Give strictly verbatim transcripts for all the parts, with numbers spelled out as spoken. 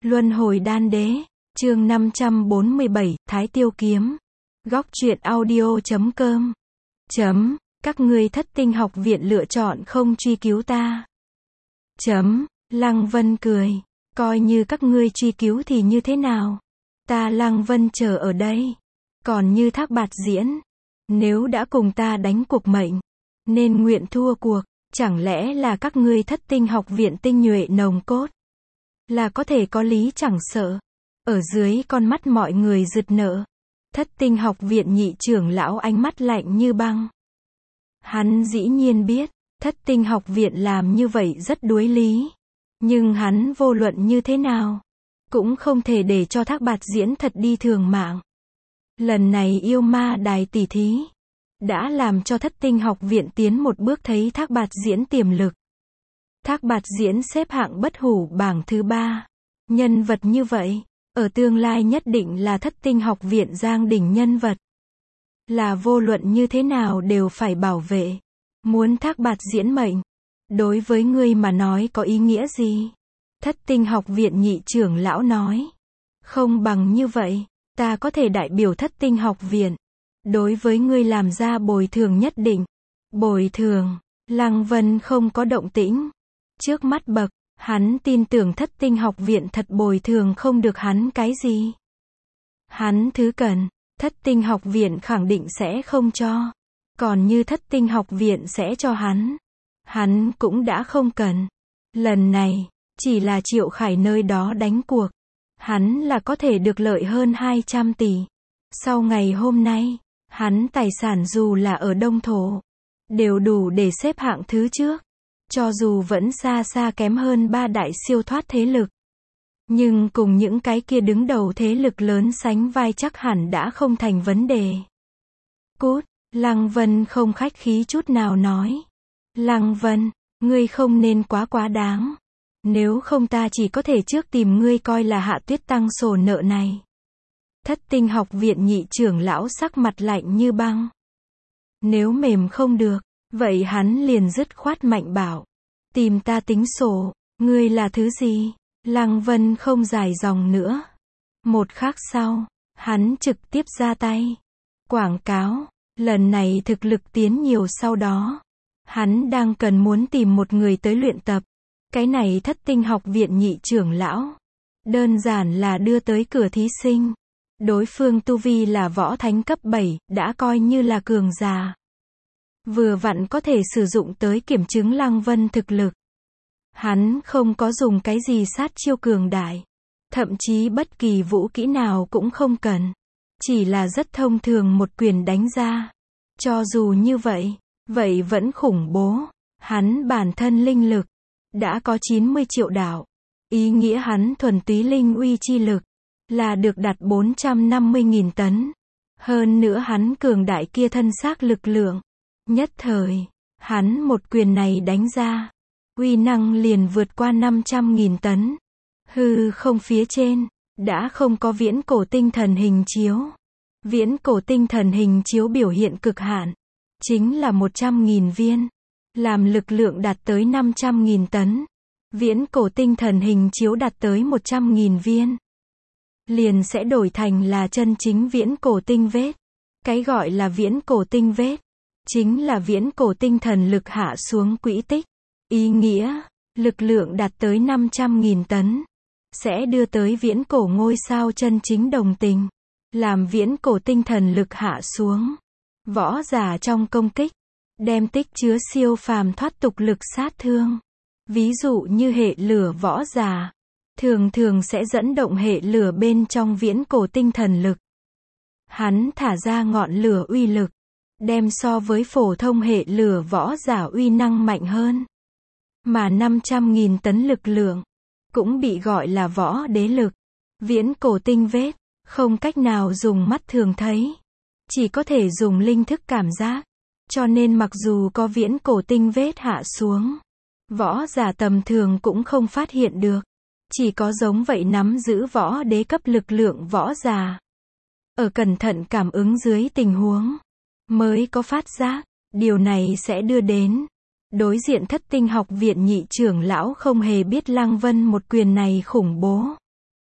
Luân hồi đan đế, chương năm trăm bốn mươi bảy, Thái Tiêu kiếm. Góc truyện audio chấm com. Chấm, các ngươi Thất Tinh học viện lựa chọn không truy cứu ta. Chấm, Lăng Vân cười, coi như các ngươi truy cứu thì như thế nào? Ta Lăng Vân chờ ở đây. Còn như Thác Bạt Diễn, nếu đã cùng ta đánh cuộc mệnh, nên nguyện thua cuộc, chẳng lẽ là các ngươi Thất Tinh học viện tinh nhuệ nồng cốt, là có thể có lý chẳng sợ. Ở dưới con mắt mọi người rực nở, Thất Tinh học viện nhị trưởng lão ánh mắt lạnh như băng. Hắn dĩ nhiên biết, Thất Tinh học viện làm như vậy rất đuối lý. Nhưng hắn vô luận như thế nào, cũng không thể để cho Thác Bạt Diễn thật đi thường mạng. Lần này yêu ma đài tỷ thí, đã làm cho Thất Tinh học viện tiến một bước thấy Thác Bạt Diễn tiềm lực. Thác Bạt Diễn xếp hạng bất hủ bảng thứ ba. Nhân vật như vậy, ở tương lai nhất định là Thất Tinh học viện giang đỉnh nhân vật. Là vô luận như thế nào đều phải bảo vệ. Muốn Thác Bạt Diễn mệnh, đối với ngươi mà nói có ý nghĩa gì? Thất Tinh học viện nhị trưởng lão nói. Không bằng như vậy, ta có thể đại biểu Thất Tinh học viện, đối với ngươi làm ra bồi thường nhất định. Bồi thường, Lăng Vân không có động tĩnh. Trước mắt bậc, hắn tin tưởng Thất Tinh học viện thật bồi thường không được hắn cái gì. Hắn thứ cần, Thất Tinh học viện khẳng định sẽ không cho. Còn như Thất Tinh học viện sẽ cho hắn, hắn cũng đã không cần. Lần này, chỉ là Triệu Khải nơi đó đánh cuộc, hắn là có thể được lợi hơn hai trăm tỷ. Sau ngày hôm nay, hắn tài sản dù là ở Đông Thổ, đều đủ để xếp hạng thứ trước. Cho dù vẫn xa xa kém hơn ba đại siêu thoát thế lực, nhưng cùng những cái kia đứng đầu thế lực lớn sánh vai chắc hẳn đã không thành vấn đề. Cút, Lăng Vân không khách khí chút nào nói. Lăng Vân, ngươi không nên quá quá đáng. Nếu không ta chỉ có thể trước tìm ngươi coi là Hạ Tuyết tăng sổ nợ này. Thất Tinh học viện nhị trưởng lão sắc mặt lạnh như băng. Nếu mềm không được, vậy hắn liền dứt khoát mạnh bảo. Tìm ta tính sổ, ngươi là thứ gì? Lăng Vân không dài dòng nữa. Một khắc sau, hắn trực tiếp ra tay. Quảng cáo, lần này thực lực tiến nhiều sau đó. Hắn đang cần muốn tìm một người tới luyện tập. Cái này Thất Tinh học viện nhị trưởng lão. Đơn giản là đưa tới cửa thí sinh. Đối phương tu vi là võ thánh cấp bảy, đã coi như là cường giả. Vừa vặn có thể sử dụng tới kiểm chứng Lăng Vân thực lực. Hắn không có dùng cái gì sát chiêu cường đại. Thậm chí bất kỳ vũ kỹ nào cũng không cần. Chỉ là rất thông thường một quyền đánh ra. Cho dù như vậy, vậy vẫn khủng bố. Hắn bản thân linh lực đã có chín mươi triệu đạo. Ý nghĩa hắn thuần túy linh uy chi lực là được đặt bốn trăm năm mươi nghìn tấn. Hơn nữa hắn cường đại kia thân xác lực lượng. Nhất thời, hắn một quyền này đánh ra, uy năng liền vượt qua năm trăm nghìn tấn. Hư không phía trên, đã không có viễn cổ tinh thần hình chiếu. Viễn cổ tinh thần hình chiếu biểu hiện cực hạn, chính là một trăm nghìn viên. Làm lực lượng đạt tới năm trăm nghìn tấn. Viễn cổ tinh thần hình chiếu đạt tới một trăm nghìn viên. Liền sẽ đổi thành là chân chính viễn cổ tinh vết. Cái gọi là viễn cổ tinh vết, chính là viễn cổ tinh thần lực hạ xuống quỹ tích. Ý nghĩa, lực lượng đạt tới năm trăm nghìn tấn, sẽ đưa tới viễn cổ ngôi sao chân chính đồng tình. Làm viễn cổ tinh thần lực hạ xuống, võ giả trong công kích, đem tích chứa siêu phàm thoát tục lực sát thương. Ví dụ như hệ lửa võ giả, thường thường sẽ dẫn động hệ lửa bên trong viễn cổ tinh thần lực. Hắn thả ra ngọn lửa uy lực, đem so với phổ thông hệ lửa võ giả uy năng mạnh hơn. Mà năm trăm nghìn tấn lực lượng, cũng bị gọi là võ đế lực. Viễn cổ tinh vết, không cách nào dùng mắt thường thấy. Chỉ có thể dùng linh thức cảm giác. Cho nên mặc dù có viễn cổ tinh vết hạ xuống, võ giả tầm thường cũng không phát hiện được. Chỉ có giống vậy nắm giữ võ đế cấp lực lượng võ giả, ở cẩn thận cảm ứng dưới tình huống, mới có phát giác. Điều này sẽ đưa đến, đối diện Thất Tinh học viện nhị trưởng lão không hề biết Lăng Vân một quyền này khủng bố.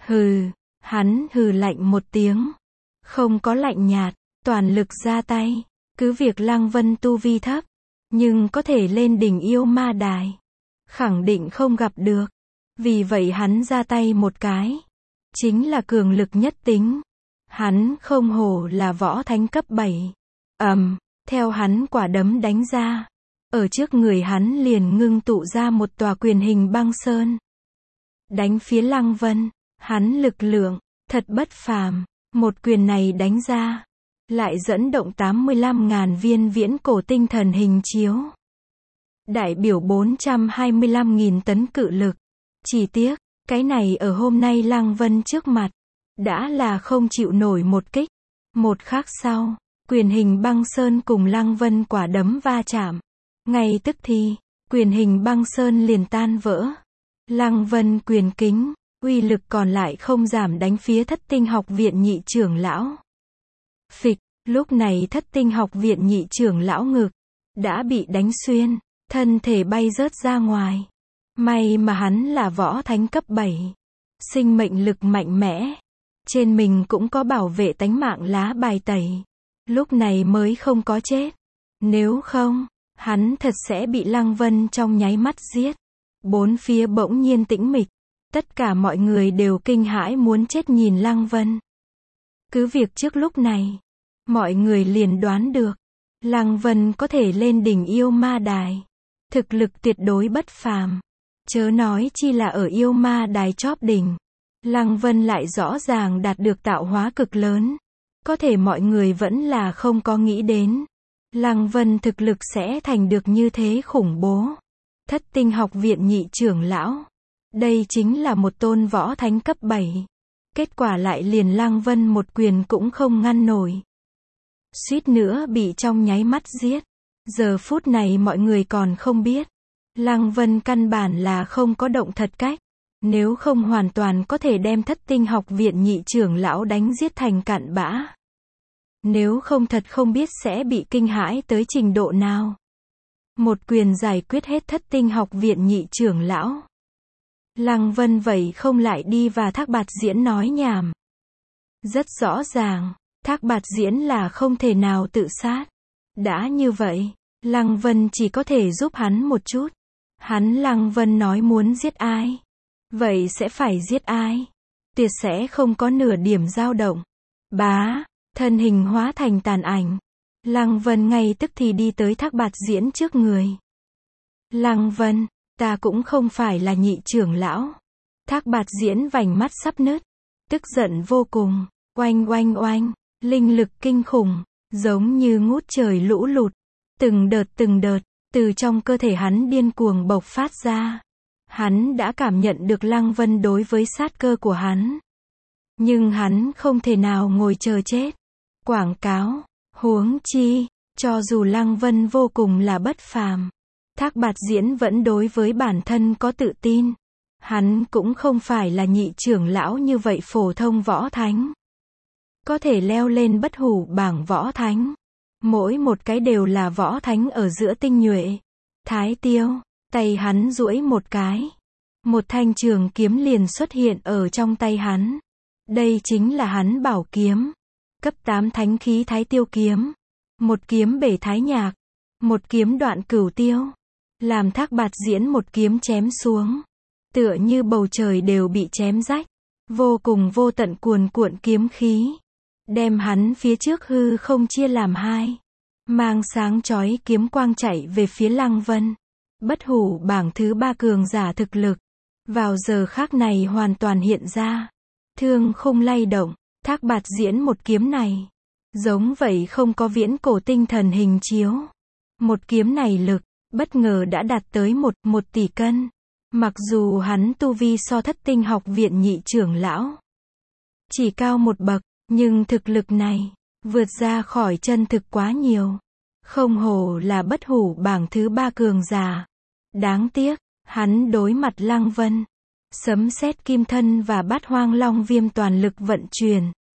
Hừ, hắn hừ lạnh một tiếng. Không có lạnh nhạt, toàn lực ra tay. Cứ việc Lăng Vân tu vi thấp, nhưng có thể lên đỉnh yêu ma đài. Khẳng định không gặp được. Vì vậy hắn ra tay một cái. Chính là cường lực nhất tính. Hắn không hổ là võ thánh cấp bảy. Ầm, theo hắn quả đấm đánh ra. Ở trước người hắn liền ngưng tụ ra một tòa quyền hình băng sơn. Đánh phía Lăng Vân, hắn lực lượng, thật bất phàm. Một quyền này đánh ra, lại dẫn động tám mươi lăm nghìn viên viễn cổ tinh thần hình chiếu. Đại biểu bốn trăm hai mươi lăm nghìn tấn cự lực. Chỉ tiếc, cái này ở hôm nay Lăng Vân trước mặt, đã là không chịu nổi một kích. Một khắc sau, quyền hình băng sơn cùng Lăng Vân quả đấm va chạm. Ngay tức thì, quyền hình băng sơn liền tan vỡ. Lăng Vân quyền kính, uy lực còn lại không giảm đánh phía Thất Tinh Học Viện nhị trưởng lão. Phịch, lúc này Thất Tinh Học Viện nhị trưởng lão ngực đã bị đánh xuyên, thân thể bay rớt ra ngoài. May mà hắn là võ thánh cấp bảy, sinh mệnh lực mạnh mẽ, trên mình cũng có bảo vệ tánh mạng lá bài tẩy, lúc này mới không có chết. Nếu không, hắn thật sẽ bị Lăng Vân trong nháy mắt giết. Bốn phía bỗng nhiên tĩnh mịch, tất cả mọi người đều kinh hãi muốn chết nhìn Lăng Vân. Cứ việc trước lúc này, mọi người liền đoán được, Lăng Vân có thể lên đỉnh yêu ma đài. Thực lực tuyệt đối bất phàm. Chớ nói chi là ở yêu ma đài chóp đỉnh. Lăng Vân lại rõ ràng đạt được tạo hóa cực lớn. Có thể mọi người vẫn là không có nghĩ đến. Lăng Vân thực lực sẽ thành được như thế khủng bố. Thất Tinh Học Viện nhị trưởng lão. Đây chính là một tôn võ thánh cấp bảy. Kết quả lại liền Lăng Vân một quyền cũng không ngăn nổi. Suýt nữa bị trong nháy mắt giết. Giờ phút này mọi người còn không biết. Lăng Vân căn bản là không có động thật cách. Nếu không hoàn toàn có thể đem Thất Tinh Học Viện nhị trưởng lão đánh giết thành cặn bã. Nếu không thật không biết sẽ bị kinh hãi tới trình độ nào. Một quyền giải quyết hết Thất Tinh Học Viện nhị trưởng lão. Lăng Vân vậy không lại đi và Thác Bạt Diễn nói nhảm. Rất rõ ràng, Thác Bạt Diễn là không thể nào tự sát. Đã như vậy, Lăng Vân chỉ có thể giúp hắn một chút. Hắn Lăng Vân nói muốn giết ai, vậy sẽ phải giết ai. Tuyệt sẽ không có nửa điểm dao động. Bá, thân hình hóa thành tàn ảnh. Lăng Vân ngay tức thì đi tới Thác Bạt Diễn trước người. Lăng Vân, ta cũng không phải là nhị trưởng lão. Thác Bạt Diễn vành mắt sắp nứt. Tức giận vô cùng. Oanh oanh oanh, linh lực kinh khủng, giống như ngút trời lũ lụt. Từng đợt từng đợt, từ trong cơ thể hắn điên cuồng bộc phát ra. Hắn đã cảm nhận được Lăng Vân đối với sát cơ của hắn. Nhưng hắn không thể nào ngồi chờ chết. Quảng cáo, huống chi, cho dù Lăng Vân vô cùng là bất phàm. Thác Bạt Diễn vẫn đối với bản thân có tự tin. Hắn cũng không phải là nhị trưởng lão như vậy phổ thông võ thánh. Có thể leo lên bất hủ bảng võ thánh. Mỗi một cái đều là võ thánh ở giữa tinh nhuệ. Thái Tiêu, tay hắn duỗi một cái. Một thanh trường kiếm liền xuất hiện ở trong tay hắn. Đây chính là hắn bảo kiếm. Cấp tám thánh khí Thái Tiêu kiếm. Một kiếm bể thái nhạc. Một kiếm đoạn cửu tiêu. Làm Thác Bạt Diễn một kiếm chém xuống. Tựa như bầu trời đều bị chém rách. Vô cùng vô tận cuồn cuộn kiếm khí. Đem hắn phía trước hư không chia làm hai. Mang sáng chói kiếm quang chạy về phía Lăng Vân. Bất hủ bảng thứ ba cường giả thực lực. Vào giờ khắc này hoàn toàn hiện ra. Thương khung lay động. Thác Bạt Diễn một kiếm này. Giống vậy không có viễn cổ tinh thần hình chiếu. Một kiếm này lực, bất ngờ đã đạt tới một, một tỷ cân. Mặc dù hắn tu vi so Thất Tinh Học Viện nhị trưởng lão. Chỉ cao một bậc, nhưng thực lực này, vượt ra khỏi chân thực quá nhiều. Không hổ là bất hủ bảng thứ ba cường giả. Đáng tiếc, hắn đối mặt Lăng Vân. Sấm sét kim thân và bát hoang long viêm toàn lực vận chuyển.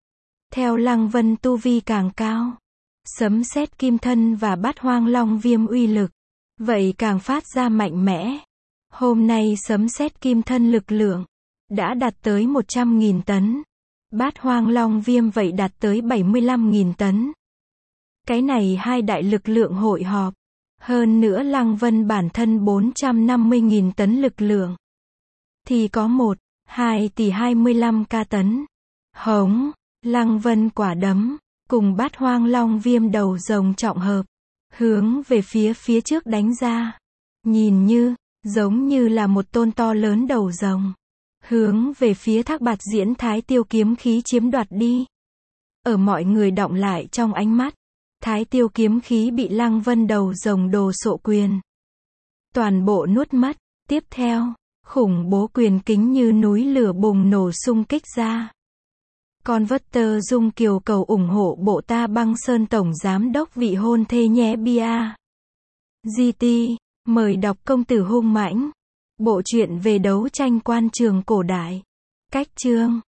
Theo Lăng Vân tu vi càng cao, sấm sét kim thân và bát hoang long viêm uy lực, vậy càng phát ra mạnh mẽ. Hôm nay sấm sét kim thân lực lượng, đã đạt tới một trăm nghìn tấn. Bát Hoang Long Viêm vậy đạt tới bảy mươi lăm nghìn tấn. Cái này hai đại lực lượng hội họp. Hơn nữa Lăng Vân bản thân bốn trăm năm mươi nghìn tấn lực lượng. Thì có một, hai tỷ hai mươi lăm ca tấn. Hống, Lăng Vân quả đấm, cùng Bát Hoang Long Viêm đầu rồng trọng hợp. Hướng về phía phía trước đánh ra. Nhìn như, giống như là một tôn to lớn đầu rồng. Hướng về phía Thác Bạt Diễn Thái Tiêu kiếm khí chiếm đoạt đi. Ở mọi người động lại trong ánh mắt. Thái Tiêu kiếm khí bị Lăng Vân đầu rồng đồ sộ quyền. Toàn bộ nuốt mất. Tiếp theo, khủng bố quyền kính như núi lửa bùng nổ xung kích ra. Converter Dung Kiều cầu ủng hộ bộ Ta Băng Sơn Tổng Giám đốc vị hôn thê nhé bia. giê tê, mời đọc Công tử hung mãnh. Bộ truyện về đấu tranh quan trường cổ đại. Cách chương